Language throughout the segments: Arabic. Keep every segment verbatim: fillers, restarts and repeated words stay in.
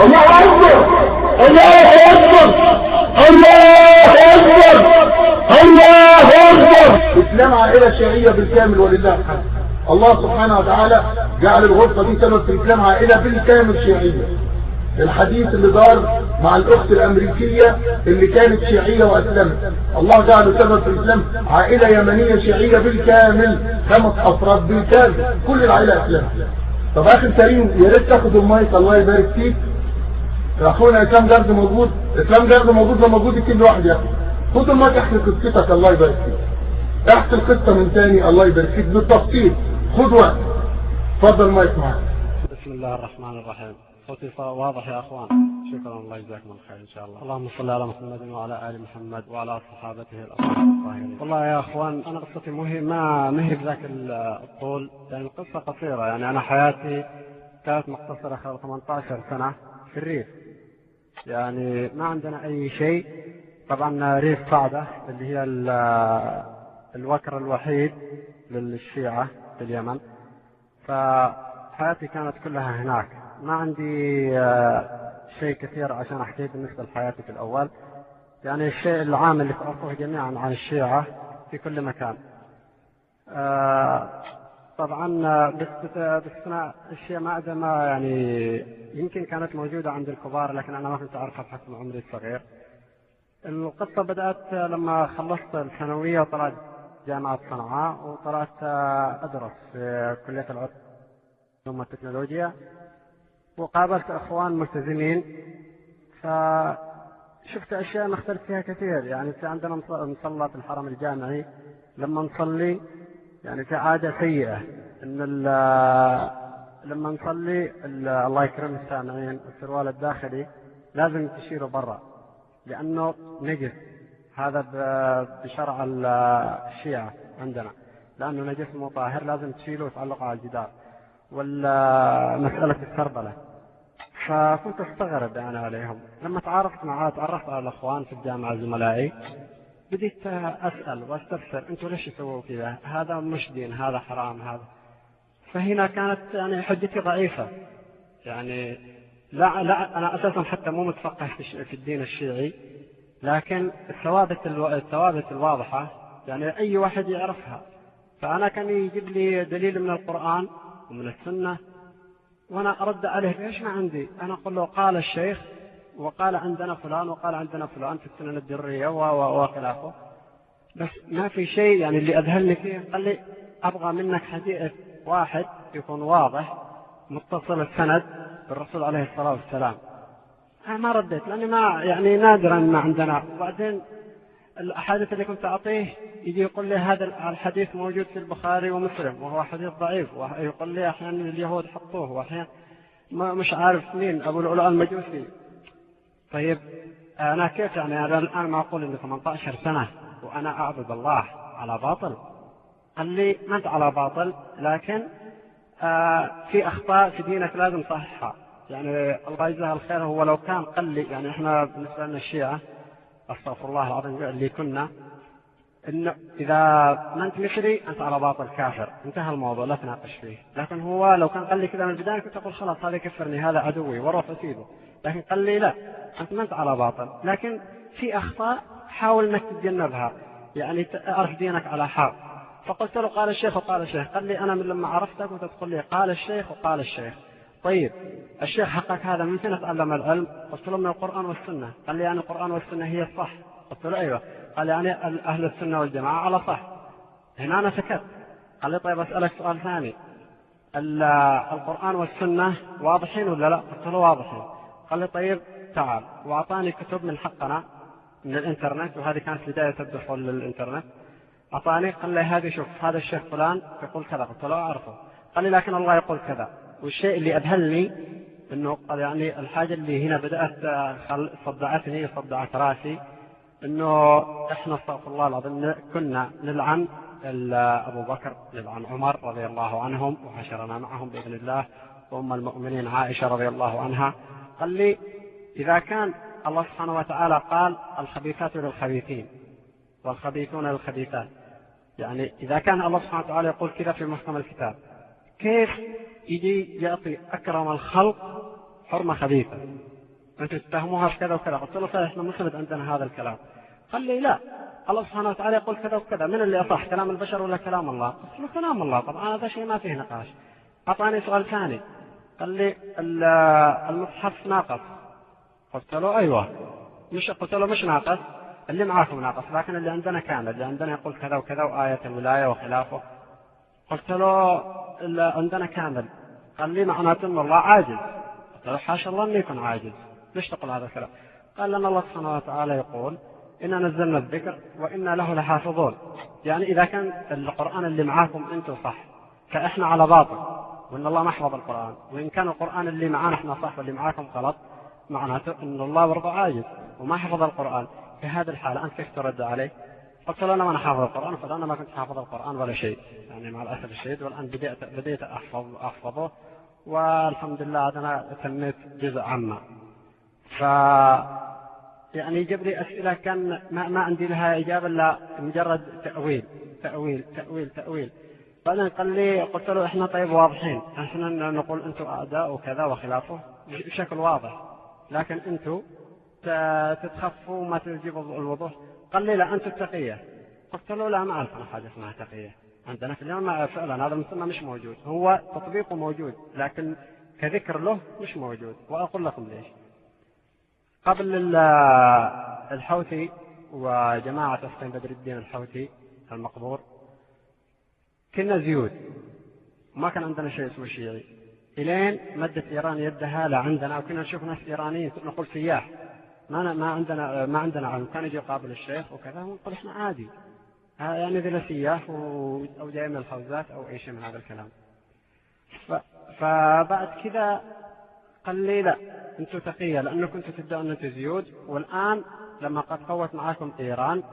الله أكبر الله أكبر الله أكبر الله أكبر. إسلام عائلة شيعية بالكامل ولله الحمد. الله سبحانه وتعالى جعل الغرفة دي سبب في إسلام عائلة بالكامل شيعية. الحديث اللي دار مع الأخت الأمريكية اللي كانت شيعية وأسلمت، الله جعل سبب في إسلام عائلة يمنية شيعية بالكامل، خمس أفراد بالكامل، كل العائلة أسلمت. طب أخي كريم، يا ريت تاخد المايك، الله يبارك فيك. أخونا إسلام جارد موجود، إسلام جارد موجود، لو موجود يكتب لوحدي يا أخي. خد المايك احكي قصتك، الله يبارك فيك. احكي القصة من تاني، الله يبارك فيك بالتفصيل، خد وقت. اتفضل المايك معاك. بسم الله الرحمن الرحيم. صوتي واضح يا اخوان؟ شكرا، الله يجزاكم الخير ان شاء الله. اللهم صل على محمد وعلى ال محمد وعلى صحابته الاطهار الطاهرين. والله يا اخوان انا قصتي مهمه ما مهي بذاك الطول، يعني القصه قصيره. يعني انا حياتي كانت مقتصره خلال ثمانية عشر سنه في الريف، يعني ما عندنا اي شيء. طبعا ريف صعده اللي هي الوكر الوحيد للشيعه في اليمن، فحياتي كانت كلها هناك. ما عندي شيء كثير عشان أحكي بالنسبة لحياتي في الأول. يعني الشيء العام اللي تعرفوه جميعا عن الشيعة في كل مكان. طبعا باستثناء الشيء ما عندما يعني يمكن كانت موجودة عند الكبار، لكن أنا ما كنت أعرفها بحكم عمري الصغير. القصة بدأت لما خلصت الثانوية وطلعت جامعة صنعاء، وطلعت أدرس في كلية العلوم والتكنولوجيا، وقابلت أخوان ملتزمين، فشفت أشياء نختلف فيها كثير. يعني في عندنا مصلى في الحرم الجامعي، لما نصلي يعني في عادة سيئة إن لما نصلي الله يكرم السامعين السروال الداخلي لازم تشيله برا لأنه نجس. هذا بشرع الشيعة عندنا، لأنه نجس مو طاهر لازم تشيله وتعلقه على الجدار. والمسألة السربلة، فكنت استغرب أنا عليهم. لما تعرفت معاه تعرفت على الأخوان في الجامعة زملائي، بديت أسأل واستفسر أنتوا ليش تسووا كذا؟ هذا مش دين، هذا حرام، هذا. فهنا كانت يعني حجتي ضعيفة. يعني لا لا أنا أساسا حتى مو متفقه في الدين الشيعي، لكن الثوابت الثوابت الواضحة يعني أي واحد يعرفها. فأنا كان يجيب لي دليل من القرآن ومن السنة وأنا أرد عليه ليش ما عندي. أنا أقول له قال الشيخ وقال عندنا فلان وقال عندنا فلان في السنن الدرية وخلافه، بس ما في شيء. يعني اللي أذهلني فيه قال لي أبغى منك حديث واحد يكون واضح متصل السند بالرسول عليه الصلاة والسلام. أنا ما رديت لأني ما يعني نادرا ما عندنا. وبعدين الأحاديث اللي كنت أعطيه يجي يقول لي هذا الحديث موجود في البخاري ومسلم وهو حديث ضعيف، ويقول لي أحيانا اليهود حطوه، وأحيانا ما مش عارف مين أبو العلاء المجوسي. طيب أنا كيف يعني أنا الآن ما أقول إني ثمانية عشر سنة وأنا أعبد الله على باطل؟ قال لي ما أنت على باطل، لكن آه في أخطاء في دينك لازم تصححها. يعني الله يجزاه الخير. هو لو كان قال لي يعني إحنا بالنسبة لنا الشيعة أستغفر الله العظيم اللي كنا إنه إذا ما أنت مشري أنت على باطل كافر، انتهى الموضوع لا تناقش فيه. لكن هو لو كان قال لي كذا من البداية كنت أقول خلاص هذا يكفرني، هذا عدوي وروح أسيبه. لكن قال لي لا أنت ما أنت على باطل، لكن في أخطاء حاول أنك تتجنبها، يعني أعرف دينك على حق. فقلت له قال الشيخ وقال الشيخ. قال لي أنا من لما عرفتك وتقول لي قال الشيخ وقال الشيخ. طيب الشيخ حقك هذا من فين تعلم العلم؟ قلت له من القرآن والسنة. قال لي يعني القرآن والسنة هي الصح؟ قلت له أيوة. قال يعني أهل السنة والجماعة على صح. هنا أنا سكت. قال لي طيب أسألك سؤال ثاني، القرآن والسنة واضحين ولا لا؟ قلت له واضحين. قال لي طيب تعال، وأعطاني كتب من حقنا من الإنترنت، وهذه كانت بداية الدخول للإنترنت. أعطاني قال لي هذه شوف هذا الشيخ فلان يقول كذا. قلت له أعرفه. قال لي لكن الله يقول كذا. والشيء اللي أذهلني إنه قال يعني الحاجة اللي هنا بدأت صدعتني صدعت راسي، إنه إحنا استغفر الله العظيم كنا نلعن أبو بكر، نلعن عمر رضي الله عنهم، وحشرنا معهم بإذن الله، وأم المؤمنين عائشة رضي الله عنها. قال لي إذا كان الله سبحانه وتعالى قال الخبيثات للخبيثين والخبيثون للخبيثات، يعني إذا كان الله سبحانه وتعالى يقول كذا في محكم الكتاب، كيف يجي يعطي أكرم الخلق حرمة خبيثة، أنتم تتهموها في كذا وكذا. قلت له صحيح إحنا مثبت عندنا هذا الكلام. قال لي لا، الله سبحانه وتعالى يقول كذا وكذا، من اللي أصح كلام البشر ولا كلام الله؟ قلت له كلام الله طبعا، هذا شيء ما فيه نقاش. أعطاني سؤال ثاني، قال لي المصحف ناقص. قلت له أيوة، مش قلت له مش ناقص، اللي معاكم ناقص، لكن اللي عندنا كامل، اللي عندنا يقول كذا وكذا وآية الولاية وخلافه. قلت له اللي عندنا كامل. قال لي معناته أن الله عاجز. قلت له حاشا الله أن يكون عاجز، ليش تقول هذا الكلام؟ قال لأن الله سبحانه وتعالى يقول إنا نزلنا الذكر وإنا له لحافظون. يعني إذا كان القرآن اللي معاكم أنتم صح فإحنا على باطل، وإن الله ما حفظ القرآن، وإن كان القرآن اللي معانا إحنا صح واللي معاكم غلط، معناته أن الله برضه عاجز وما حفظ القرآن. في هذه الحالة أنت كيف ترد عليه؟ قلت له أنا ما أنا حافظ القرآن، فأنا ما كنت حافظ القرآن ولا شيء، يعني مع الأسف الشديد، والآن بديت بديت أحفظ أحفظه والحمد لله أنا تميت جزء عامة. ف يعني يجيب لي أسئلة كان ما, ما عندي لها إجابة إلا مجرد تأويل تأويل تأويل تأويل. بعدين قال لي، قلت له إحنا طيب واضحين، إحنا نقول أنتم أعداء وكذا وخلافه بشكل واضح، لكن أنتم تتخفوا وما تجيبوا الوضوح. قال لي لا أنتم التقية. قلت له لا، ما أعرف أنا حاجة اسمها تقية عندنا في اليوم، فعلا هذا المسمى مش موجود، هو تطبيقه موجود لكن كذكر له مش موجود، وأقول لكم ليش. قبل الحوثي وجماعة حسين بدر الدين الحوثي المقبور كنا زيود، ما كان عندنا شيء اسمه شيعي، إلين مدت إيران يدها لعندنا، وكنا نشوف ناس إيرانيين نقول سياح، ما ما عندنا ما عندنا علم، كان يجي يقابل الشيخ وكذا ونقول إحنا عادي، يعني ذي سياح أو جاي من الحوزات أو أي شيء من هذا الكلام. فبعد كذا قال لي لا أنتم تقية لأنكم كنتوا تدعون أنتم زيود، والآن لما قد قوت معاكم إيران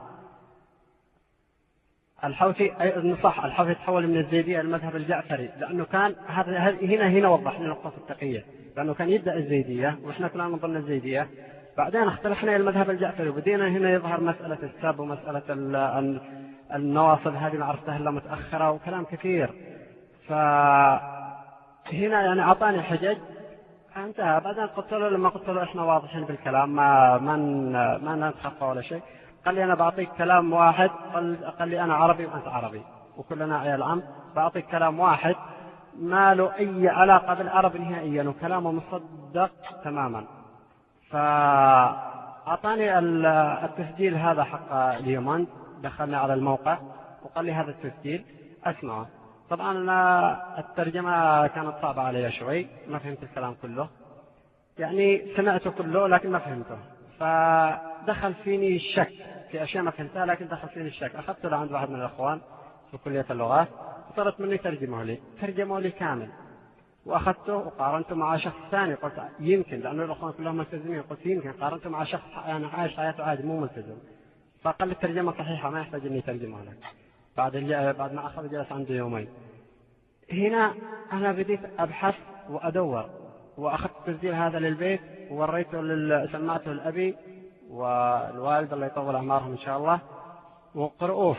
الحوثي صح، الحوثي تحول من الزيدية المذهب الجعفري، لأنه كان هذا هنا هنا وضح لنا نقطة التقية، لأنه كان يدعي الزيدية وإحنا كنا نظن الزيدية، بعدين اختلفنا إلى المذهب الجعفري وبدينا هنا يظهر مسألة السب ومسألة النواصب، هذه ما عرفتها إلا متأخرة وكلام كثير. فهنا يعني أعطاني حجج انتهى. بعدين قلت له لما قلت له إحنا واضحين بالكلام ما ما ما نتخفى ولا شيء، قال لي أنا بعطيك كلام واحد، قال لي أنا عربي وأنت عربي وكلنا عيال عم، بعطيك كلام واحد ما له أي علاقة بالعرب نهائيا وكلامه مصدق تماما. فأعطاني التسجيل هذا حق اليومين، دخلنا على الموقع وقال لي هذا التسجيل أسمعه. طبعا الترجمة كانت صعبة علي شوي، ما فهمت الكلام كله، يعني سمعته كله لكن ما فهمته، فدخل فيني الشك في أشياء ما فهمتها، لكن دخل فيني الشك. أخذته لعند واحد من الأخوان في كلية اللغات وطلبت مني ترجمه لي، ترجمه لي كامل، وأخذته وقارنته مع شخص ثاني، قلت يمكن لأنه الأخوان كلهم ملتزمين، قلت يمكن قارنته مع شخص أنا عايش حياته عادي مو ملتزم، فقال لي الترجمة صحيحة ما يحتاج إني ترجمه لك. بعد بعد ما أخذ جلس عندي يومين. هنا أنا بديت أبحث وأدور، وأخذت التسجيل هذا للبيت ووريته لل... سمعته لأبي والوالد الله يطول أعمارهم إن شاء الله وقرؤوه.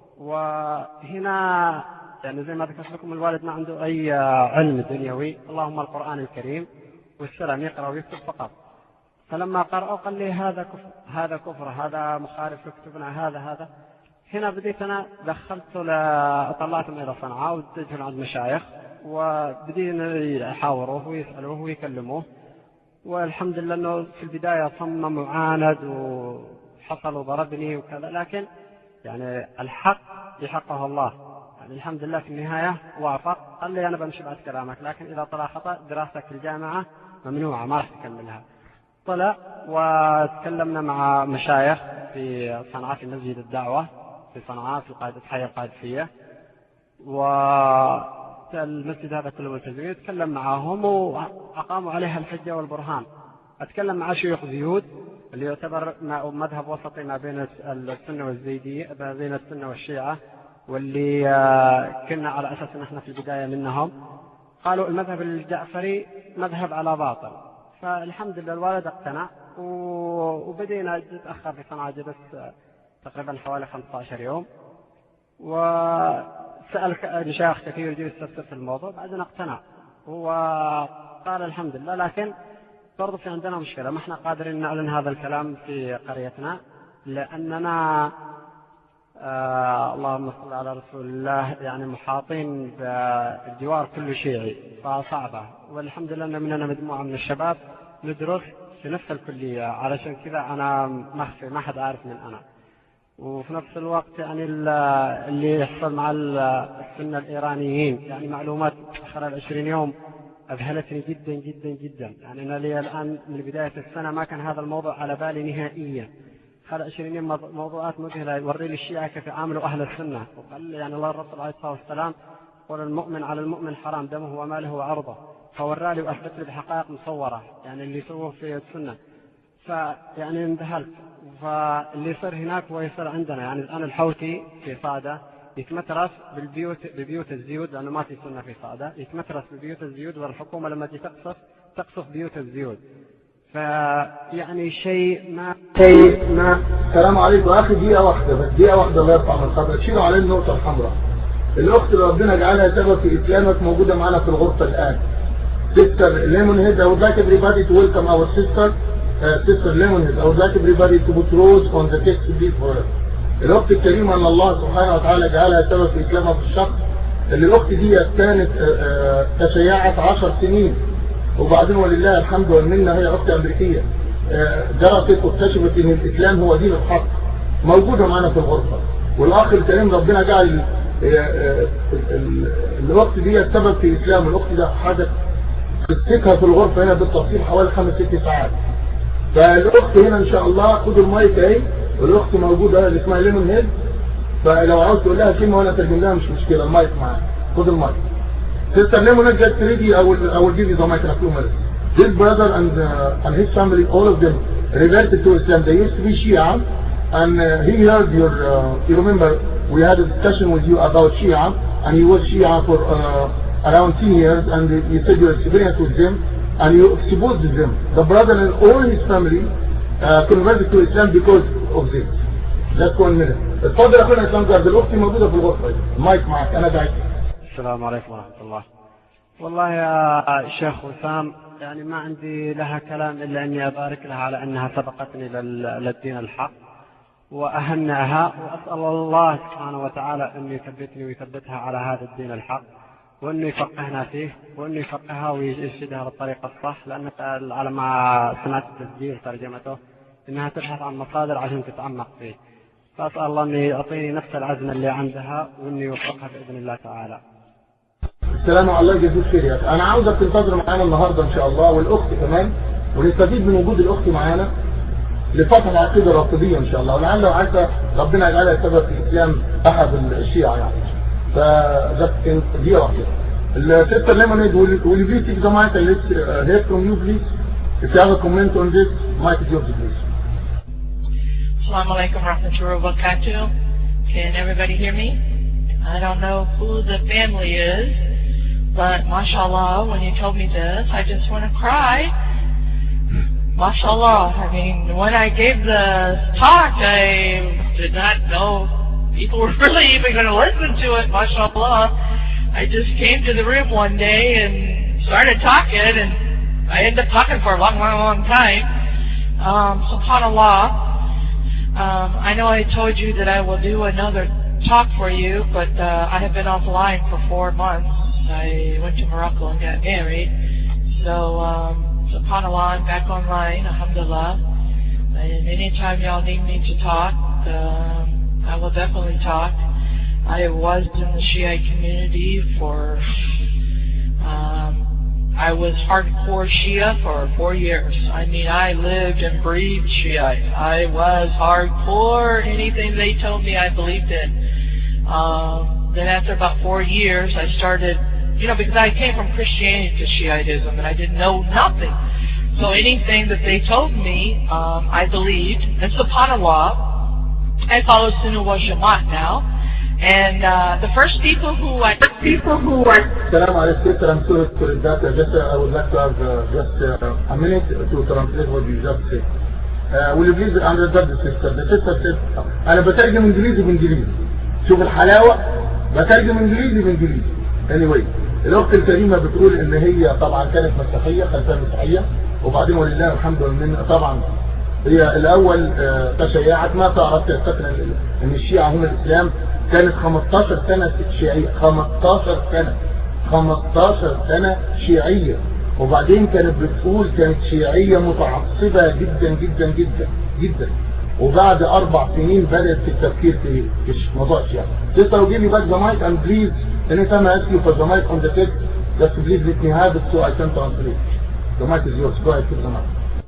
وهنا يعني زي ما ذكرت لكم الوالد ما عنده أي علم دنيوي، اللهم القرآن الكريم والسلام، يقرأ ويكتب فقط. فلما قرأوا قال لي هذا كفر هذا كفر هذا مخالف لكتبنا هذا هذا. هنا بديت أنا دخلت طلعتهم إلى صنعاء وديتهم عند مشايخ وبدينا يحاوروه ويسألوه ويكلموه، والحمد لله أنه في البداية صمم وعاند وحصل وضربني وكذا، لكن يعني الحق يحقه الله، يعني الحمد لله في النهاية وافق. قال لي أنا بمشي بعد كلامك، لكن إذا طلع خطأ دراستك في الجامعة ممنوعة ما راح تكملها. طلع وتكلمنا مع مشايخ في صنعاء في مسجد الدعوة في صنعاء في قاعدة حي القادسية، والمسجد هذا كله ملتزمين، أتكلم معهم وأقاموا عليها الحجة والبرهان. أتكلم مع شيوخ زيود اللي يعتبر مذهب وسطي ما بين السنة والزيدية، ما بين السنة والشيعة، واللي كنا على أساس أن احنا في البداية منهم، قالوا المذهب الجعفري مذهب على باطل. فالحمد لله الوالد اقتنع وبدينا نتأخر في صنعاء، جلست تقريبا حوالي خمسة عشر يوم وسأل مشايخ كثير يجي يستفسر في الموضوع، بعدين اقتنع وقال الحمد لله. لكن برضه في عندنا مشكلة، ما احنا قادرين نعلن هذا الكلام في قريتنا لأننا آه اللهم صل على رسول الله يعني محاطين بالجوار كله شيعي فصعبة. والحمد لله أن مننا مجموعة من الشباب ندرس في نفس الكلية، علشان كذا أنا مخفي ما حد عارف من أنا. وفي نفس الوقت يعني اللي يحصل مع السنة الإيرانيين يعني معلومات خلال عشرين يوم أذهلتني جدا جدا جدا. يعني أنا لي الآن من بداية السنة ما كان هذا الموضوع على بالي نهائيا. خلال عشرين يوم موضوعات مذهلة يوري لي الشيعة كيف يعاملوا أهل السنة. وقال يعني الله الرسول عليه الصلاة والسلام قال المؤمن على المؤمن حرام دمه وماله وعرضه، فورالي وأثبت لي بحقائق مصورة يعني اللي يسووه في السنة. فيعني اندهلت. فاللي يصير هناك هو يصير عندنا. يعني الآن الحوثي في صعدة يتمترس بالبيوت ببيوت الزيود لأنه ما في سنة في صعدة، يتمترس ببيوت الزيود، والحكومة لما تجي تقصف تقصف بيوت الزيود. فيعني شيء ما شيء ما السلام عليكم. اخي دقيقة واحدة بس، دقيقة واحدة الله يرفع من خبرك. شيلوا عليه النقطة الحمراء. الأخت اللي ربنا جعلها سبب في إسلامك موجودة معنا في الغرفة الآن. Sister Lemonhead, I would like everybody to welcome our sister, uh, Sister Lemonhead. I would like everybody to put rose on the text to be for her. الأخت الكريمة أن الله سبحانه وتعالى جعلها سبب في إسلامها في الشخص اللي الأخت دي كانت تشيعت عشر سنين، وبعدين ولله الحمد والمنة هي أخت أمريكية درست واكتشفت إن الإسلام هو دين الحق، موجودة معنا في الغرفة. والأخ الكريم ربنا جعل الأخت دي السبب في إسلام. الأخت ده حدث قصتها في الغرفة هنا بالتفصيل حوالي خمس ست ساعات. فالأخت هنا إن شاء الله خدوا المايك أهي، والأخت موجودة اللي اسمها ليمون هيد، فلو عاوز تقول لها كلمة وأنا أترجم لها مش مشكلة. المايك معاك، خد المايك. Sister Lemonhead just ready. I will I will give you the mic in a few minutes. This brother and uh, and his family, all of them reverted to Islam. They used to be Shia, and uh, he heard your. Uh, you remember we had a discussion with you about Shia, and he was Shia for uh, around ten years, and you said your experience with them, and you exposed them. The brother and all his family uh, converted to Islam because of this. Just one minute. اتفضل يا اخونا اسلام جارد. الاخت موجوده في الغرفه. المايك معك، انا داعي. السلام عليكم ورحمة الله. والله يا شيخ وسام يعني ما عندي لها كلام إلا أني أبارك لها على أنها سبقتني للدين الحق وأهنأها، وأسأل الله سبحانه وتعالى أن يثبتني ويثبتها على هذا الدين الحق، وأنه يفقهنا فيه، وأنه يفقهها ويرشدها للطريقة الصح. لأن على ما سمعت التسجيل ترجمته أنها تبحث عن مصادر عشان تتعمق فيه. فأسأل الله أن يعطيني نفس العزم اللي عندها وأن يوفقها بإذن الله تعالى. السلام على الله يجزيك خير يا اخي. انا عاوزك تنتظر معانا النهارده ان شاء الله، والاخت كمان، ونستفيد من وجود الاخت معانا لفتح العقيده الرافضيه ان شاء الله، ولعل وعسى ربنا يجعلها سبب في اسلام احد الشيعه يعني. فجت دقيقه واحده. السيستر ليمونيد will you please take the mic and let's hear from you please. If you have a comment on this, mic is yours please. Assalamu alaikum warahmatullahi wabarakatuh. Can everybody hear me? I don't know who the family is, but mashallah, when you told me this, I just want to cry. Mashallah. I mean, when I gave the talk, I did not know people were really even going to listen to it. Mashallah. I just came to the room one day and started talking, and I ended up talking for a long, long, long time. Um, SubhanAllah. Um, I know I told you that I will do another talk for you, but uh, I have been offline for four months. I went to Morocco and got married. So, um, subhanAllah, I'm back online, alhamdulillah. And anytime y'all need me to talk, um, I will definitely talk. I was in the Shiite community for, um, I was hardcore Shia for four years. I mean, I lived and breathed Shiite. I was hardcore. Anything they told me, I believed in. Um, then after about four years, I started, you know, because I came from Christianity to Shiitism, and I didn't know nothing. So anything that they told me, um, I believed. And subhanAllah, I follow Sunnah wal Jamaat now. And uh, the first people who I... people who I... Salam alaikum, sister. I'm sorry for that. Just, uh, I would like to have uh, just uh, a minute to translate what you just said. Uh, will you please understand the sister? The sister said, أنا بترجم إنجليزي بإنجليزي. شوف الحلاوة، بترجم إنجليزي بإنجليزي. Anyway, الأخت الكريمة بتقول إن هي طبعا كانت مسيحية، خلفها مسيحية، وبعدين ولله الحمد والمنه طبعا هي الاول تشيعت. ما تعرفت تفتكر ان الشيعة هم الاسلام؟ كانت خمستاشر سنة شيعية، خمستاشر سنة خمستاشر سنة شيعية، وبعدين كانت بتقول كانت شيعية متعصبة جدا جدا جدا جدا، وبعد اربع سنين بدأت في التفكير في موضوع الشيعة. Sister, give me back the mic and please anytime I ask you for the mic on the text, just please let me have it so I can translate. The mic is yours. Go ahead, keep the mic.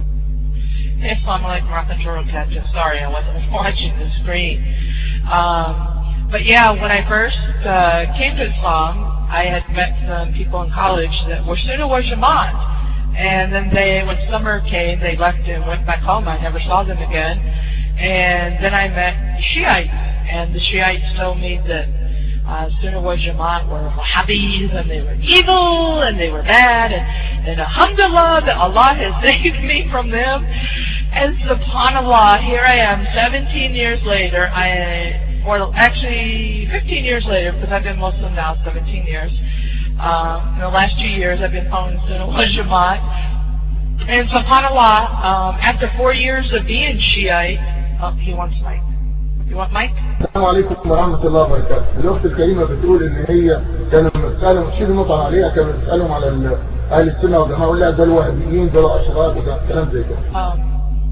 Assalamu alaikum warahmatullahi wabarakatuh. Sorry, I wasn't watching the screen. Um, but yeah, when I first uh, came to Islam, I had met some people in college that were Sunnah wal Jamaat. And then they, when summer came, they left and went back home. I never saw them again. And then I met Shiites, and the Shiites told me that uh, Sunnah wal Jamaat were Wahhabis, and they were evil, and they were bad, and, and alhamdulillah that Allah has saved me from them. And subhanallah, here I am, seventeen years later, I, or actually fifteen years later, because I've been Muslim now, seventeen years. Um, in the last two years, I've been following Sunnah wal Jamaat. And subhanallah, um, after four years of being Shiite, oh, he wants Mike. You want Mike? السلام عليكم ورحمة الله وبركاته. الأخت الكريمة بتقول إن هي كانوا بتسألهم شيل نقطة عليها، كانوا بتسألهم على أهل السنة والجماعة، ولا لا ده الوهابيين دول أشرار وده كلام زي كده. Um,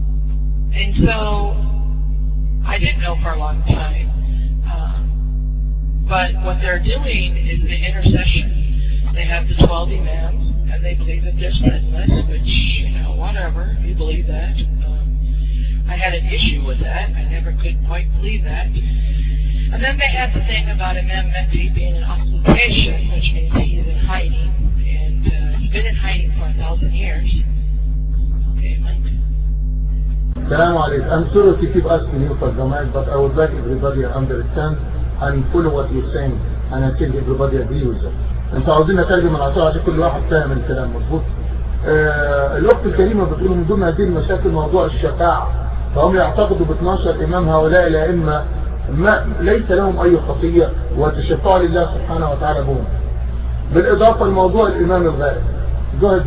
and so I didn't know for a long time, um, but what they're doing is the intercession. They have the twelve imams, and they believe that they're sinless, which, you know, whatever, you believe that. Um, I had an issue with that. I never could quite believe that. And then they had the thing about Imam Mahdi being an occupation, which means he's in hiding, and uh, he's been in hiding for a thousand years. Okay, Mike. Salam alaikum. I'm sorry to keep asking you for the mic, but I would like everybody to understand and follow what you're saying, and I think everybody agree with it. انتوا عاوزين نترجم العصا عشان كل واحد فاهم الكلام مظبوط. آه الوقت الكريمة بتقول من ضمن هذه المشاكل موضوع الشفاعة، فهم يعتقدوا ب اثناشر إمام هؤلاء الأئمة ما ليس لهم أي خطية وتشفعوا لله سبحانه وتعالى بهم، بالإضافة لموضوع الإمام الغائب. جهد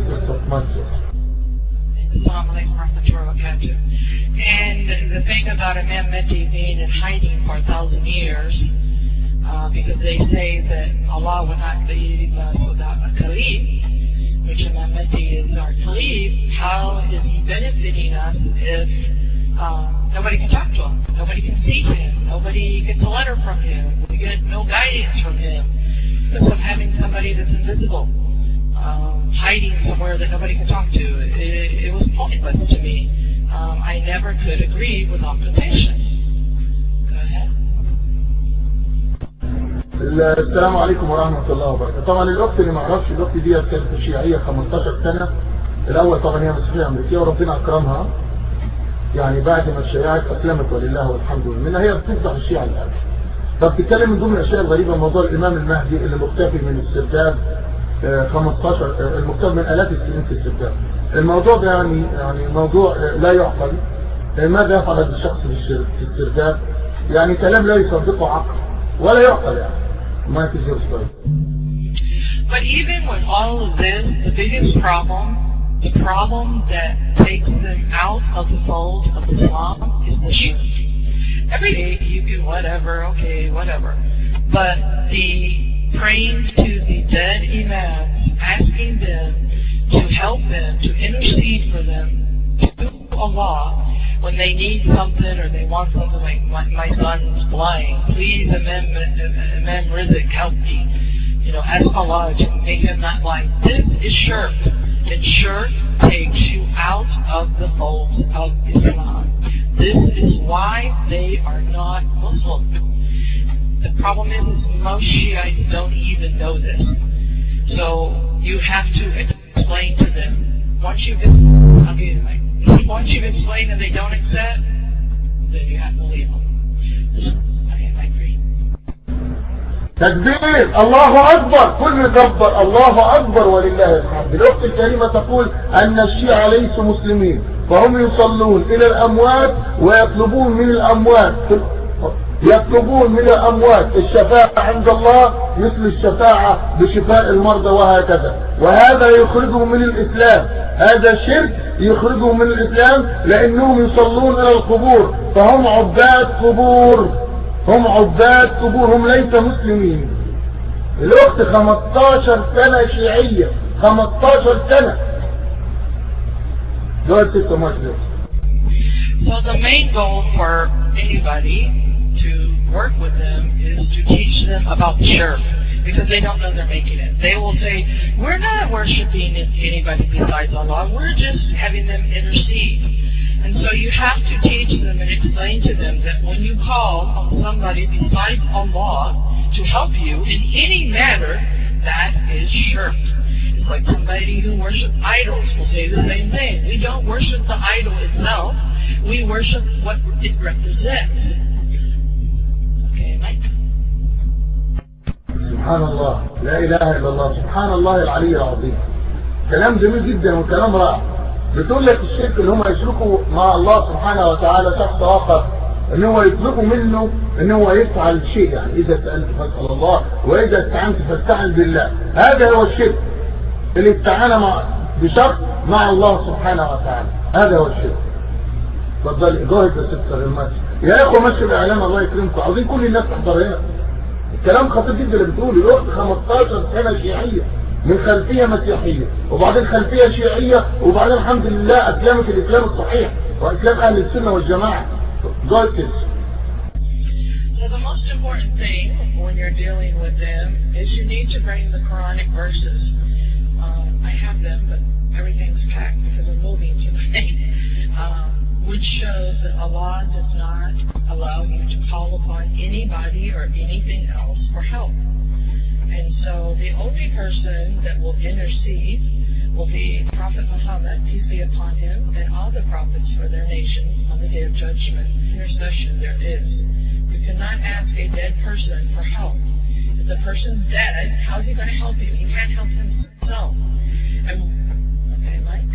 And the thing about Imam Mahdi being in hiding for a thousand years, Uh, because they say that Allah will not leave us without a Khalif, which Imam Mahdi is our Khalif. How is he benefiting us if uh, nobody can talk to him, nobody can see him, nobody gets a letter from him, we get no guidance from him, because of having somebody that's invisible, um, hiding somewhere that nobody can talk to. It, it was pointless to me. Um, I never could agree with occultation. Go ahead. السلام عليكم ورحمة الله وبركاته. طبعا الأخت اللي ما اعرفش، الأخت دي كانت شيعية خمستاشر سنة. الأول طبعا هي مسيحية أمريكية وربنا أكرمها، يعني بعد ما اتشيعت أسلمت ولله والحمد لله. هي بتفضح الشيعة الآن. فبتتكلم من ضمن الأشياء الغريبة موضوع الإمام المهدي اللي مختفي من السرداب خمستاشر، المختفي من آلاف السنين في السرداب. الموضوع ده يعني يعني موضوع لا يعقل. ماذا يفعل هذا الشخص في السرداب؟ يعني كلام لا يصدقه عقل ولا يعقل يعني. Mike is your story. But even with all of this, the biggest problem, the problem that takes them out of the fold of Islam is the shirk. Every day you do whatever, okay, whatever. But the praying to the dead imams, asking them to help them, to intercede for them, to Allah, when they need something or they want something, like my, my son's blind, please Imam, Imam Rizq help me, you know, ask Allah to make him not blind. This is shirk, and shirk takes you out of the fold of Islam. This is why they are not Muslim. The problem is, is most Shiites don't even know this. So you have to explain to them. Once you get, I'll give you the mic. Once you've explained and they don't accept, then you have to leave them. Okay, I agree. تكبير الله أكبر، كل كبر الله أكبر ولله الحمد. الأخت الكريمة تقول أن الشيعة ليسوا مسلمين، فهم يصلون إلى الأموات ويطلبون من الأموات. يطلبون من الأموات الشفاعة عند الله مثل الشفاعة بشفاء المرضى وهكذا، وهذا يخرجهم من الإسلام. هذا شرك يخرجهم من الإسلام لأنهم يصلون إلى القبور، فهم عباد قبور، هم عباد قبور، هم ليس مسلمين. الأخت خمستاشر سنة شيعية، خمستاشر سنة. دول ستة مسلم. So the main goal for anybody to work with them is to teach them about shirk, because they don't know they're making it. They will say, we're not worshiping anybody besides Allah, we're just having them intercede. And so you have to teach them and explain to them that when you call on somebody besides Allah to help you in any matter, that is shirk. It's like somebody who worships idols will say the same thing. We don't worship the idol itself, we worship what it represents. Okay, Mike? سبحان الله، لا إله إلا الله، سبحان الله العلي العظيم. كلام جميل جدا وكلام رائع. بتقول لك الشرك اللي هم يشركوا مع الله سبحانه وتعالى شخص آخر، ان هو يطلبوا منه ان هو يفعل شيء، يعني اذا سألت فاسأل الله واذا استعنت فاستعن بالله. هذا هو الشرك، اللي استعان مع بشخص مع الله سبحانه وتعالى، هذا هو الشرك. اتفضل جاهد يا ستر المسجد يا اخوه، مشي الاعلام الله يكرمكم، عاوزين كل الناس تحضر هنا. الكلام خطير جدا اللي بتقوله. الوقت خمستاشر سنة شيعية من خلفية مسيحية وبعدين خلفية شيعية وبعدين الحمد لله أسلمت الإسلام الصحيح وإسلام أهل السنة والجماعة. God is. So the most important thing when you're dealing with them is you need to bring the Quranic verses. Um, I have them, but everything's packed because I'm moving tonight. Um, which shows that Allah does not allow you to call upon anybody or anything else for help. And so the only person that will intercede will be Prophet Muhammad, peace be upon him, and all the prophets for their nations on the day of judgment. Intercession there is. You cannot ask a dead person for help. If the person's dead, how is he going to help you? He can't help himself. And, okay, Mike?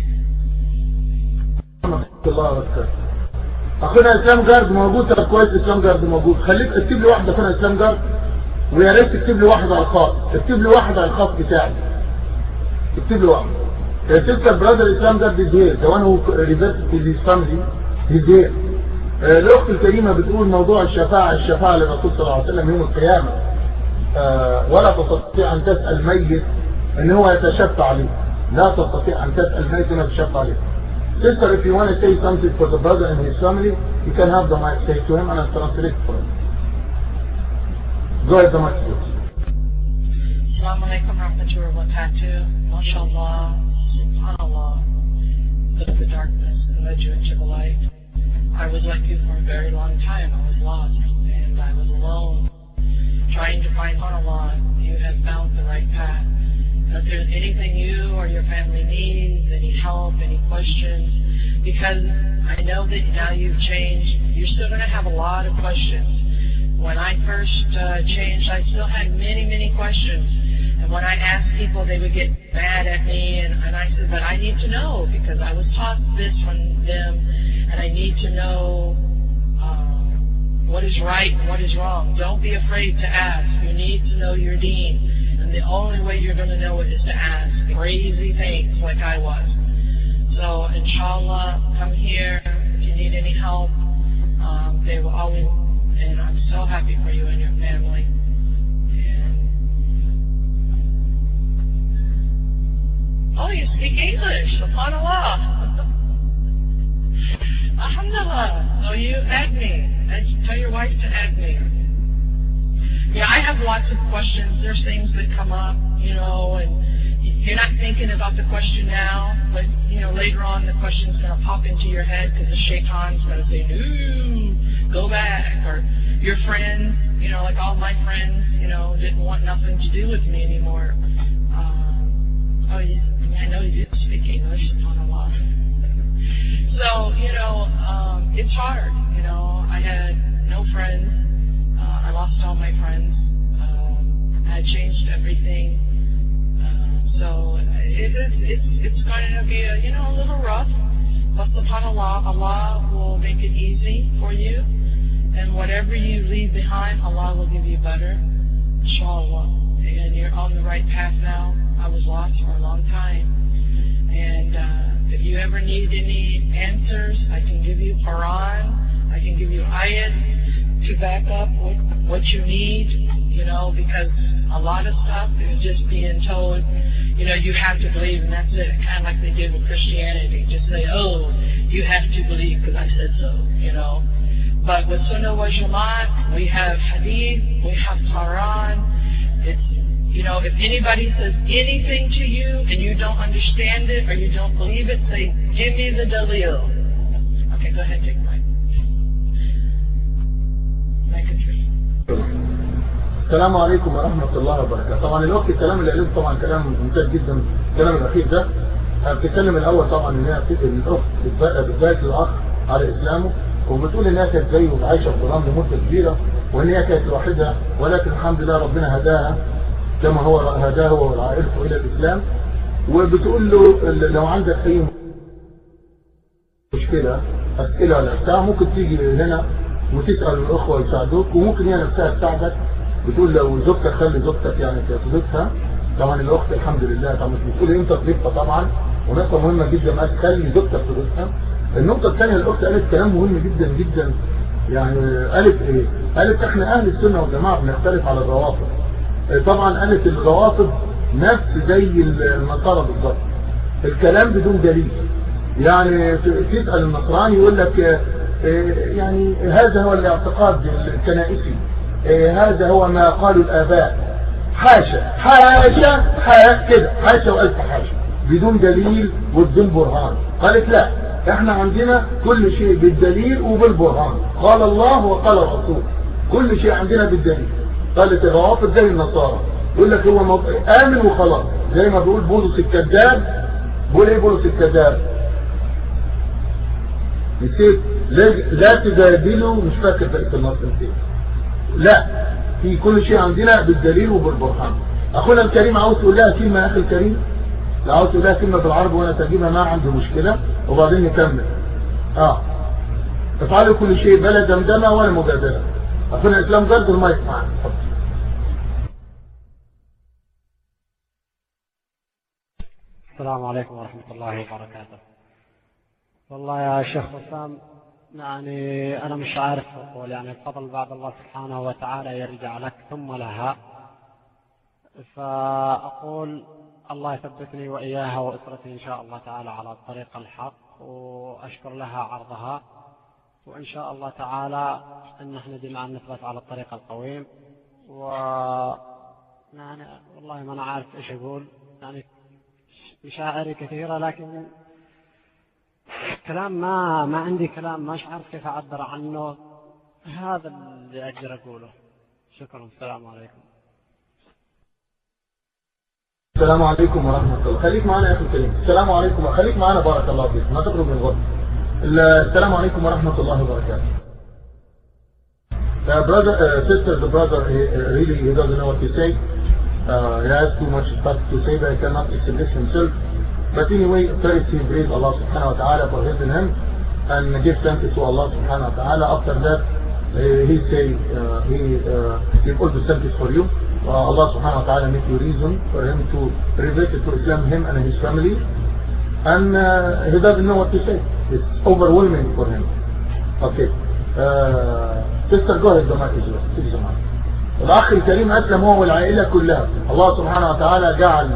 الله أكبر. أخونا إسلام جارد موجود. طب كويس إسلام جارد موجود. خليك اكتب لي واحدة أخونا إسلام جارد، ويا ريت تكتب لي واحد على الخاص، اكتب لي واحد على الخاص بتاعي، اكتب لي واحد. يا سيستر برادر إسلام جارد دير ده وانا هو ريفيرس في الإسلام دي دير. الأخت الكريمة بتقول موضوع الشفاعة، الشفاعة للرسول صلى الله عليه وسلم يوم القيامة، أه ولا تستطيع أن تسأل ميت إن هو يتشفع عليه، لا تستطيع أن تسأل ميت إنه يتشفع عليه. Sister, if you want to say something for the brother and his family, you can have the mic, say to him and I'll translate for him. Go ahead, the mic, please. Assalamu alaikum warahmatullahi wabarakatuh. MashaAllah, subhanallah. Look at the darkness and led you into the light. I was like you for a very long time. I was lost and I was alone, trying to find Allah. You have found the right path. If there's anything you or your family needs, any help, any questions, because I know that now you've changed, you're still going to have a lot of questions. When I first uh, changed, I still had many, many questions. And when I asked people, they would get mad at me, and, and I said, but I need to know, because I was taught this from them, and I need to know um, what is right and what is wrong. Don't be afraid to ask. You need to know your deen. And the only way you're going to know it is to ask crazy things like I was. So, inshallah, come here. If you need any help, um, they will always, and I'm so happy for you and your family. And, oh, you speak English, subhanallah. Alhamdulillah. So you add me. And tell your wife to add me. Yeah, I have lots of questions. There's things that come up, you know, and you're not thinking about the question now, but, you know, later on the question's going to pop into your head because the shaitan's going to say, no, go back. Or your friends, you know, like all my friends, you know, didn't want nothing to do with me anymore. Um, oh, you, I know you did speak English, subhanAllah. So, you know, um, it's hard, you know. I had no friends. I lost all my friends. Um, I changed everything. Uh, so it is, it's, it's going to be a, you know, a little rough. But subhanAllah, Allah will make it easy for you. And whatever you leave behind, Allah will give you better, inshallah. And you're on the right path now. I was lost for a long time. And uh, if you ever need any answers, I can give you Quran, I can give you ayat to back up what, what you need, you know, because a lot of stuff is just being told, you know, you have to believe, and that's it. Kind of like they did with Christianity. Just say, oh, you have to believe because I said so, you know. But with Sunnah wal Jama'at, we have Hadith, we have Quran. It's, you know, if anybody says anything to you and you don't understand it or you don't believe it, say, give me the dalil. Okay, go ahead, take mine. Make it true. السلام عليكم ورحمة الله وبركاته. طبعا الوقت الكلام اللي قلته طبعا كلام ممتاز جدا. الكلام الأخير ده بتتكلم الأول طبعا إن هي الأخت بتبارك الأخ على إسلامه وبتقول إنها كانت زيه وعايشة في الظلام لمدة كبيرة وإن هي كانت لوحدها ولكن الحمد لله ربنا هداها كما هو هداه وعائلته إلى الإسلام. وبتقول له لو عندك أي مشكلة أسئلة ولا بتاع ممكن تيجي هنا وتسأل الأخوة يساعدوك وممكن هي نفسها تساعدك. بتقول لو زوجتك خلي زوجتك يعني تضيفها. طبعا الأخت الحمد لله طبعا مش بتقول أنت تضيفها طبعا ونقطة مهمة جدا قالت خلي زوجتك تضيفها. النقطة الثانية الأخت قالت كلام مهم جدا جدا يعني قالت إيه؟ قالت إحنا أهل السنة والجماعة بنختلف على الروافض. طبعا قالت الروافض نفس زي النصارى بالظبط الكلام بدون دليل. يعني تسأل النصراني يقول لك يعني هذا هو الاعتقاد الكنائسي هذا هو ما قالوا الآباء حاشا حاشا حاشا كده حاشا وألف حاشا بدون دليل وبدون برهان. قالت لا احنا عندنا كل شيء بالدليل وبالبرهان قال الله وقال الرسول كل شيء عندنا بالدليل. قالت الروافض زي النصارى يقول لك هو موضوع آمن وخلاص زي ما بيقول بولس الكذاب. بيقول ايه بولس الكذاب؟ نسيت لا تجادلوا مش فاكر بقية النص نسيت. لا في كل شيء عندنا بالدليل وبالبرهان. اخونا الكريم عاوز تقول لها كلمة يا اخي الكريم لا عاوز تقول لها كلمة بالعربي وانا ترجمها ما عندي مشكلة وبعدين نكمل. اه افعلوا كل شيء بلا دمدمة ولا مجادلة. اخونا الاسلام جرد المايك معنا. السلام عليكم ورحمة الله وبركاته. والله يا شيخ حسام يعني أنا مش عارف أقول يعني الفضل بعد الله سبحانه وتعالى يرجع لك ثم لها. فأقول الله يثبتني وإياها وأسرتي إن شاء الله تعالى على طريق الحق وأشكر لها عرضها وإن شاء الله تعالى أن احنا جميعا نثبت على الطريق القويم. و يعني والله ما أنا عارف إيش أقول يعني مشاعري كثيرة لكن كلام ما ما عندي كلام مش عارف كيف أعبر عنه. هذا اللي أقدر أقوله. شكرا. السلام عليكم. السلام عليكم ورحمة الله. خليك معنا يا أخي الكريم. السلام عليكم خليك معنا بارك الله فيك ما تخرج من الغرفة. السلام عليكم ورحمة الله وبركاته. Uh, brother, uh, sister, the brother, he, uh, really he doesn't know what to say. Uh, he has too much stuff to say that he cannot express himself. But anyway, first he praise Allah subhanahu wa ta'ala for helping him and give thanks to Allah subhanahu wa ta'ala. After that, uh, he say, uh, he uh, give all the thanks for you. Uh, Allah subhanahu wa ta'ala make you reason for him to revert to Islam, him and his family. And uh, he doesn't know what to say. It's overwhelming for him. Okay. Uh, sister, go ahead, the mic is yours. الأخ الكريم أسلم هو والعائلة كلها. الله سبحانه وتعالى جعل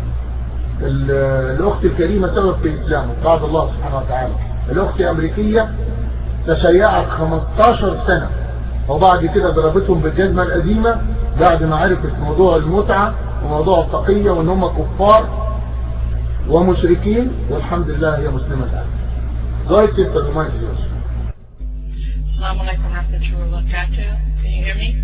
الأخت الكريمة سبب في إسلامه بعد الله سبحانه وتعالى. الأخت أمريكية تشيعت خمستاشر سنة وبعد كده ضربتهم بالجزمة القديمة بعد ما عرفت موضوع المتعة وموضوع التقية وان هم كفار ومشركين والحمد لله هي مسلمة الآن. Go sister, the mic is yours. Assalamu alaikum warahmatullahi wabarakatuh. Can you hear me?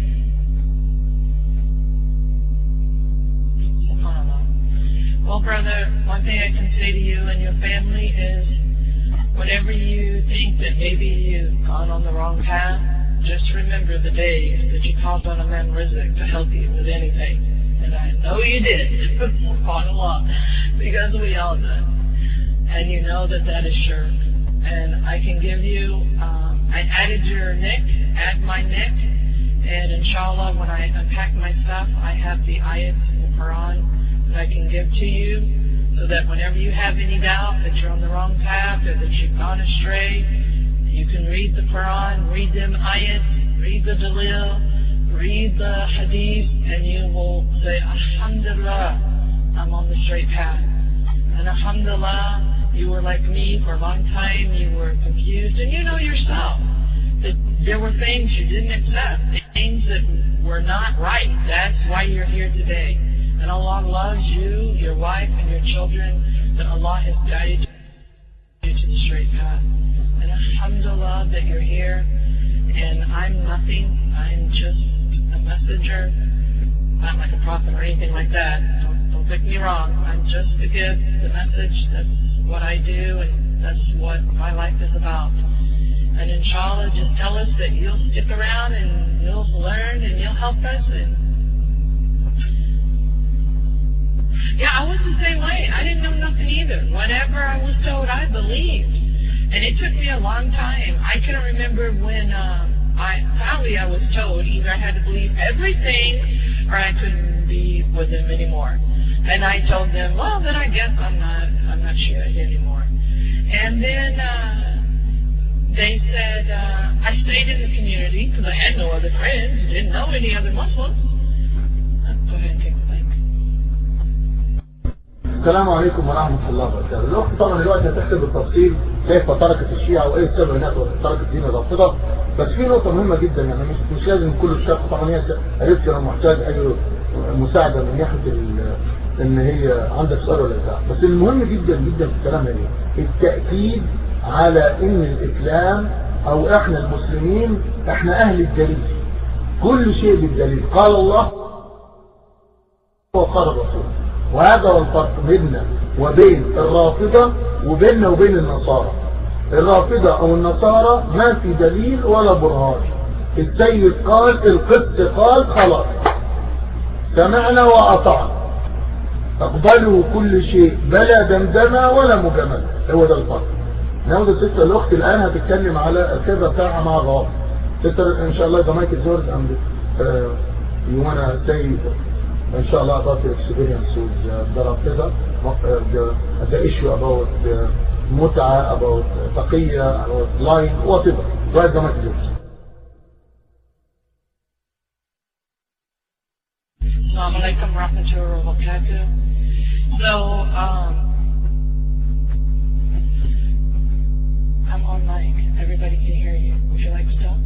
Well, brother, one thing I can say to you and your family is whenever you think that maybe you've gone on the wrong path, just remember the days that you called on a man Rizq to help you with anything. And I know you did, quite a lot, because we all did. And you know that that is sure. And I I can give you. Um, I added your nick, add my nick, and inshallah, when I unpack my stuff, I have the ayats in the Quran that I can give to you, so that whenever you have any doubt that you're on the wrong path or that you've gone astray, you can read the Quran, read them ayats, read the dalil, read the hadith, and you will say, Alhamdulillah, I'm on the straight path. And Alhamdulillah, you were like me for a long time, you were confused, and you know yourself that there were things you didn't accept, things that were not right. That's why you're here today. And Allah loves you, your wife, and your children, that Allah has guided you to the straight path. And Alhamdulillah that you're here, and I'm nothing, I'm just a messenger, not like a prophet or anything like that. Don't, don't take me wrong. I'm just to give the message. That's what I do, and that's what my life is about. And inshallah, just tell us that you'll stick around and you'll learn and you'll help us. And yeah, I was the same way. I didn't know nothing either. Whatever I was told, I believed. And it took me a long time. I can remember when um, I finally I was told either I had to believe everything or I couldn't be with them anymore. And I told them, well, then I guess I'm not I'm not Shia anymore. And then uh, they said uh, I stayed in the community because I had no other friends, didn't know any other Muslims. Uh, go ahead and take the mic. السلام عليكم ورحمة الله وبركاته. الأخت طبعا دلوقتي هتحسب بالتفصيل كيف تركت الشيعة وإيه السبب هناك تركت دين الرافضة، بس في نقطة مهمة جدا، يعني مش مش لازم كل الشخص طبعا هي عرفت لو محتاج أي مساعدة من ناحية إن هي عندك سؤال ولا بتاع، بس المهم جدا جدا في الكلام هي التأكيد على إن الإسلام أو إحنا المسلمين إحنا أهل الدليل، كل شيء بالدليل، قال الله وقال الرسول. وهذا هو الفرق بيننا وبين الرافضة وبيننا وبين النصارى. الرافضة او النصارى ما في دليل ولا برهان، السيد قال، القدس قال، خلاص سمعنا واطعنا، اقبلوا كل شيء بلا دمدمة ولا مجاملة. هو ده الفرق. ناخد الستة الاخت الان هتتكلم على الكذا بتاعها مع الرافض. ستة ان شاء الله the mic is yours and uh, you wanna say in شاء الله about your experience with uh, the Rafida, the, the issue about the mut'a, about taqiyya, about lying, whatever. Right, the mic is yours. Assalamu alaikum wa rahmatullahi wa barakatuh. So, um, I'm on mic. Everybody can hear you. Would you like to talk?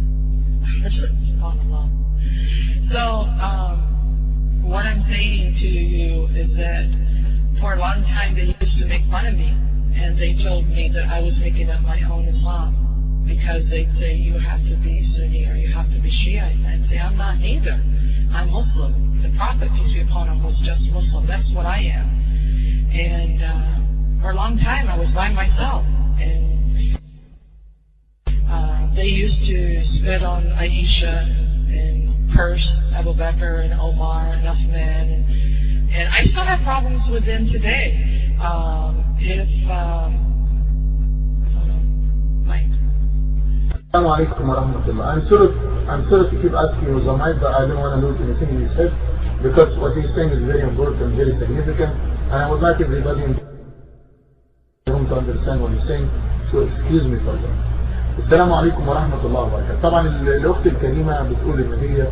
So, um, what I'm saying to you is that for a long time they used to make fun of me, and they told me that I was making up my own Islam because they'd say you have to be Sunni or you have to be Shia, and I'd say I'm not either. I'm Muslim. The Prophet, peace be upon him, was just Muslim. That's what I am. And uh, for a long time I was by myself, and uh, they used to spit on Aisha and curse Abu Bakr and Omar and Uthman, and, and I still have problems with them today. Um, if um, Mike. Assalamu alaikum wa rahmatullah. I'm sorry, I'm sorry to keep asking you, Zamai, but I don't want to lose anything you said because what he's saying is very important and very significant, and I would like everybody in the room to understand what he's saying. So excuse me for that. السلام عليكم ورحمة الله وبركاته. طبعا الأخت الكريمة بتقول إن هي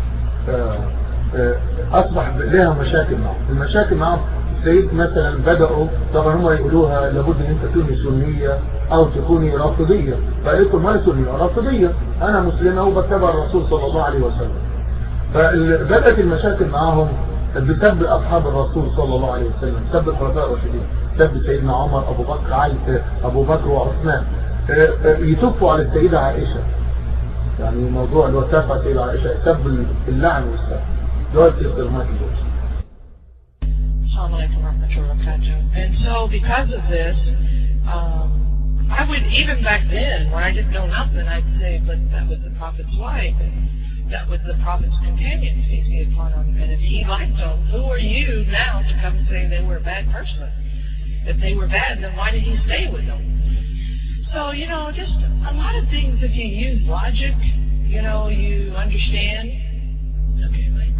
أصبح لها مشاكل معه. المشاكل معه السيد مثلا بدأوا طبعا هم يقولوها لابد أن أنت تكوني سنية أو تكوني رافضية، فقالت ما أنا سنية رافضية، أنا مسلمة وبتبع الرسول صلى الله عليه وسلم. فبدأت المشاكل معهم بسبب أصحاب الرسول صلى الله عليه وسلم، سب الخلفاء الراشدين، سب سيدنا عمر، أبو بكر، علي، أبو بكر وعثمان، يتوفوا على السيدة عائشة، يعني موضوع اللي هو تافع السيدة عائشة، سب اللعن والسب. دول تقدر ما تجوز. Assalamu alaikum wa rahmatullahi wa barakatuh. And so because of this, um, I would, even back then, when I didn't know nothing, I'd say, but that was the Prophet's wife, and that was the Prophet's companion, peace be upon him. And if he liked them, who are you now to come and say they were a bad person? If they were bad, then why did he stay with them? So, you know, just a lot of things, if you use logic, you know, you understand. Okay, Mike.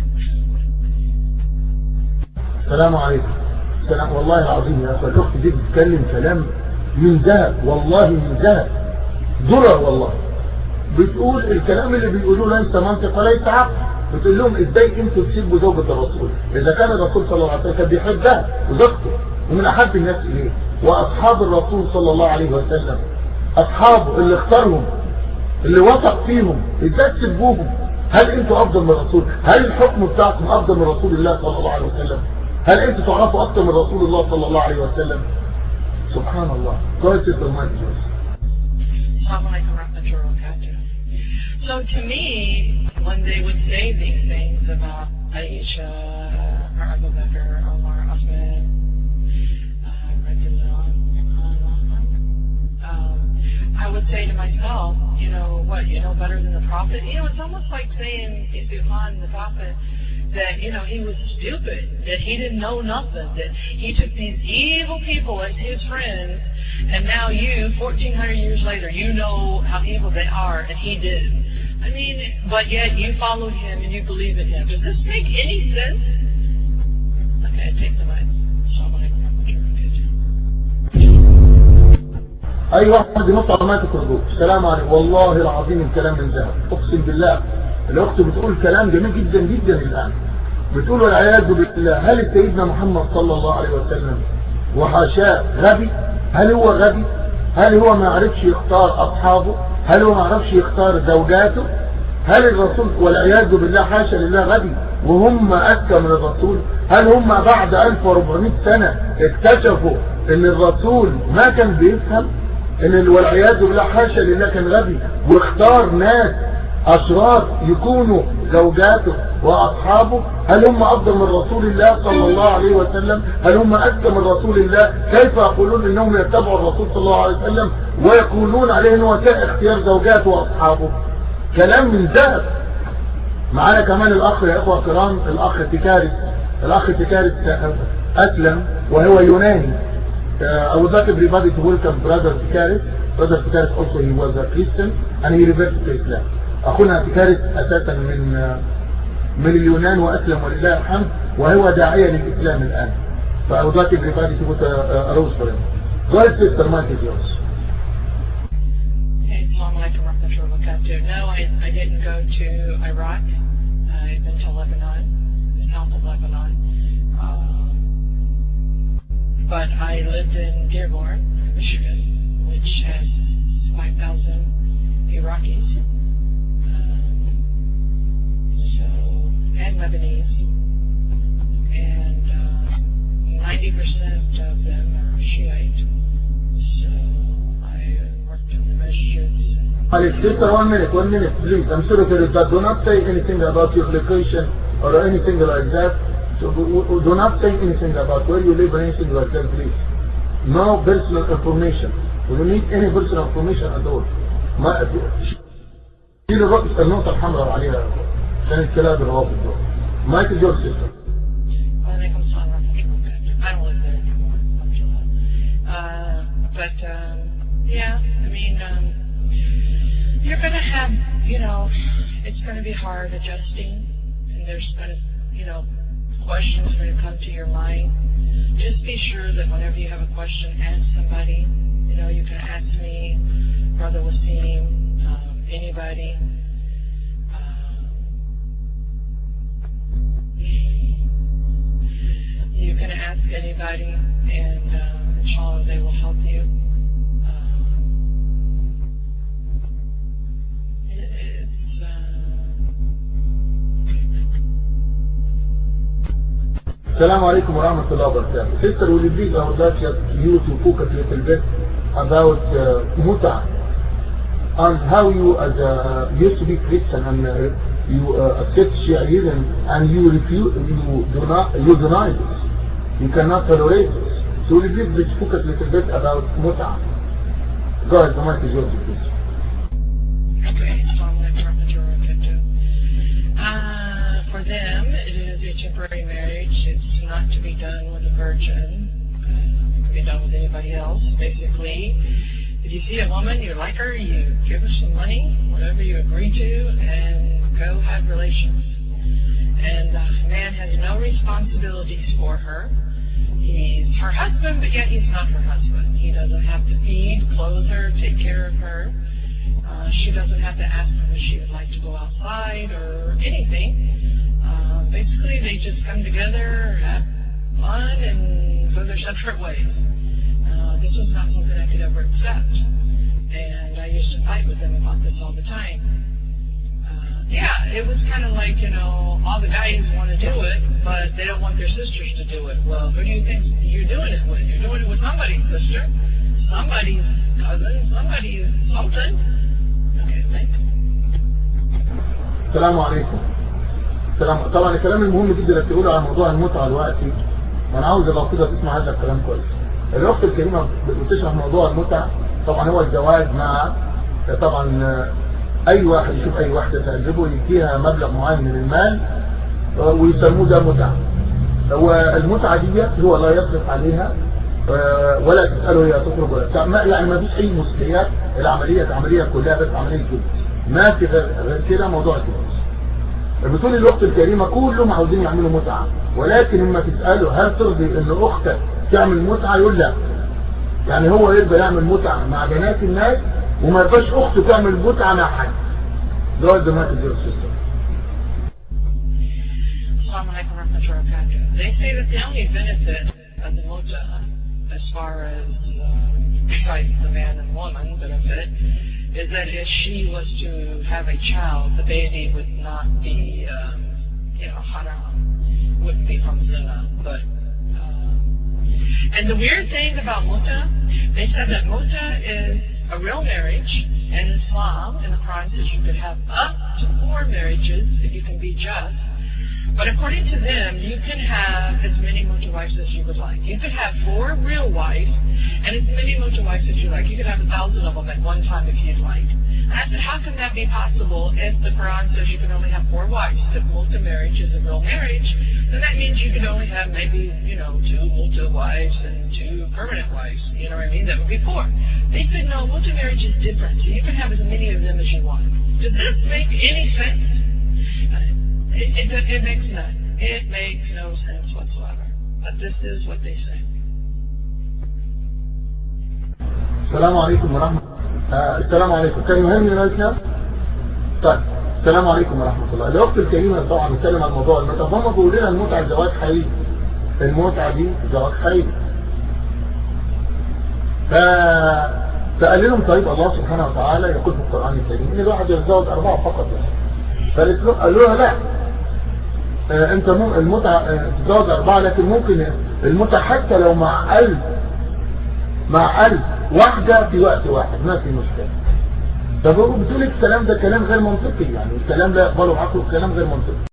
السلام عليكم. السلام والله العظيم يا أخي الأخت دي بتتكلم كلام من ذهب، والله من ذهب ذرة والله. بتقول الكلام اللي بيقولوه ليس منطق وليس عقل. بتقول لهم ازاي انتوا تسيبوا زوجة الرسول اذا كان الرسول صلى الله عليه وسلم كان بيحبها وزوجته ومن احب الناس اليه، واصحاب الرسول صلى الله عليه وسلم اصحابه اللي اختارهم اللي وثق فيهم، ازاي تسيبوهم؟ هل انتوا افضل من الرسول؟ هل الحكم بتاعكم افضل من رسول الله صلى الله عليه وسلم؟ هل انتوا تعرفوا اكتر من رسول الله صلى الله عليه وسلم؟ سبحان الله. كويس المنجز. So to me, when they would say these things about Aisha, or Abu Bakr, Omar, Osman, um, I would say to myself, you know, what, you know better than the Prophet? You know, it's almost like saying, Isufan, the Prophet, that, you know, he was stupid, that he didn't know nothing, that he took these evil people as his friends, and now you, fourteen hundred years later, you know how evil they are, and he did. I mean, but yet you followed him and you believe in him. Does this make any sense? Okay, I take the mic. ايوه دي نقطة ما تخرجوش. السلام عليكم. والله العظيم الكلام من ذهب، اقسم بالله. الاخت بتقول كلام جميل جدا جدا الان. بتقول والعياذ بالله، هل سيدنا محمد صلى الله عليه وسلم وحاشاه غبي؟ هل هو غبي؟ هل هو ما عرفش يختار اصحابه؟ هل هو ما عرفش يختار زوجاته؟ هل الرسول والعياذ بالله حاشا لله غبي وهم اذكى من الرسول؟ هل هم بعد ألف وأربعمائة سنة اكتشفوا ان الرسول ما كان بيفهم؟ ان والعياذ بالله حاشا لله كان غبي واختار ناس اشرار يكونوا زوجاته واصحابه؟ هل هم افضل من رسول الله صلى الله عليه وسلم؟ هل هم اذكى من رسول الله؟ كيف يقولون انهم يتبعوا الرسول صلى الله عليه وسلم ويقولون عليه انه اختيار زوجاته واصحابه؟ كلام من ذهب. معانا كمان الاخ يا اخوه الكرام، الاخ تكارس، الاخ تكارس اسلم وهو يوناني. I would like everybody to welcome brother Tikaris. Brother Tikaris also he was a Christian and he reverted to Islam. أخونا تكارس أساسا من من اليونان وأسلم ولله الحمد وهو داعية للإسلام الآن. So I would like everybody to put a, a rose for him. Go ahead, sister, mic is yours. Hey, Assalamu alaikum wa rahmatullahi wa barakatuh. No, I, I didn't go to Iraq. I've been to Lebanon, the south of Lebanon. Um, but I lived in Dearborn, Michigan, which has five thousand Iraqis. And Lebanese, and uh, ninety percent of them are Shiite. So I worked in the masjids. Alex, sister, one minute, one minute, please. I'm sorry for that. Do not say anything about your location or anything like that. So do not say anything about where you live or anything like that, please. No personal information. We don't need any personal information at all. ما شيل الرأس النقطة الحمراء عليها. كان الكلام الرابط ده. Mike is your sister. I don't live there anymore, uh, but um, yeah, I mean, um, you're going to have, you know, it's going to be hard adjusting, and there's going to, you know, questions going to come to your mind. Just be sure that whenever you have a question, ask somebody. You know, you can ask me, Brother Wasim, um, anybody. You can ask anybody, and uh, inshallah they will help you. Um, it, it's, uh... Assalamu alaikum wa rahmatullahi wa barakatuh. Sister, will you please, I would like you to focus a little bit about uh, Muta and how you, as a used to be Christian, and uh, you uh, accept Shiaism and you refuse, you do not, you deny this. You cannot tolerate this. So will you please focus a little bit about Muta? Go ahead, the mic is yours, please. Okay, uh, for them, it is a temporary marriage. It's not to be done with a virgin. Uh, it can be done with anybody else. Basically, if you see a woman, you like her, you give her some money, whatever you agree to, and go have relations. And uh, the man has no responsibilities for her. He's her husband, but yet he's not her husband. He doesn't have to feed, clothe her, take care of her. Uh, she doesn't have to ask him if she would like to go outside or anything. Uh, basically, they just come together, have fun, and go their separate ways. Uh, this was not something I could ever accept. And I used to fight with them about this all the time. Uh, yeah, it was kind of like, you know, all the guys want to do it, but they don't want their sisters to do it. Well, who do you think you're doing it with? You're doing it with somebody's sister, somebody's cousin, somebody's something. Okay, thanks. السلام عليكم. السلام. طبعا الكلام المهم جدا اللي بتقوله عن موضوع المتعة دلوقتي، وانا عاوز الأخوة تسمع هذا الكلام كويس. الأخت الكريمة بتشرح موضوع المتعة، طبعا هو الزواج مع طبعا أي واحد يشوف أي واحدة تعجبه يديها مبلغ معين من المال ويسموه ده متعة. هو المتعة دي هو لا يصرف عليها ولا تسأله هي تخرج ولا بتاع، يعني ما فيش أي مسؤوليات. العملية عملية كلها بس عملية كده، ما في غير كده موضوع كده. بتقول الأخت الكريمة كلهم عاوزين يعملوا متعة، ولكن لما تسأله هل ترضي إن أختك تعمل متعة يقول لا. يعني هو يرضى يعمل متعة مع بنات الناس وما يرضاش أخته تعمل متعة مع حد. ده الدماغ الدير السيستم. They say that the only benefit of the muta, as far as uh, besides the man and woman benefit, is that if she was to have a child, the baby would not be, um, you know, haram, wouldn't be from zina. But uh, and the weird thing about muta, they said that muta is a real marriage, and Islam in the Quran says you could have up to four marriages if you can be just. But according to them, you can have as many muta wives as you would like. You could have four real wives and as many muta wives as you like. You could have a thousand of them at one time if you'd like. And I said, how can that be possible if the Quran says you can only have four wives? If muta marriage is a real marriage, then that means you can only have maybe, you know, two muta wives and two permanent wives. You know what I mean? That would be four. They said, no, muta marriage is different. So you can have as many of them as you want. Does this make any sense? It, it, it makes none. It makes no sense whatsoever. But this is what they say. السلام عليكم ورحمة الله. السلام عليكم. كان مهم لنا. طيب السلام عليكم ورحمة الله. الأخت الكريمة طبعا بتكلم عن موضوع المتعة، فهم بيقولوا لنا المتعة زواج حقيقي. المتعة دي زواج حقيقي. ف فقال لهم طيب الله سبحانه وتعالى يقول في القرآن الكريم إن الواحد يتزوج أربعة فقط يعني. فقالوا لها لا، انت المتعة تتزوج اربعة، لكن ممكن المتعة حتى لو مع ألف مع ألف واحدة في وقت واحد ما في مشكلة. طب بتقول الكلام ده كلام غير منطقي، يعني الكلام لا يقبله عقله، كلام غير منطقي.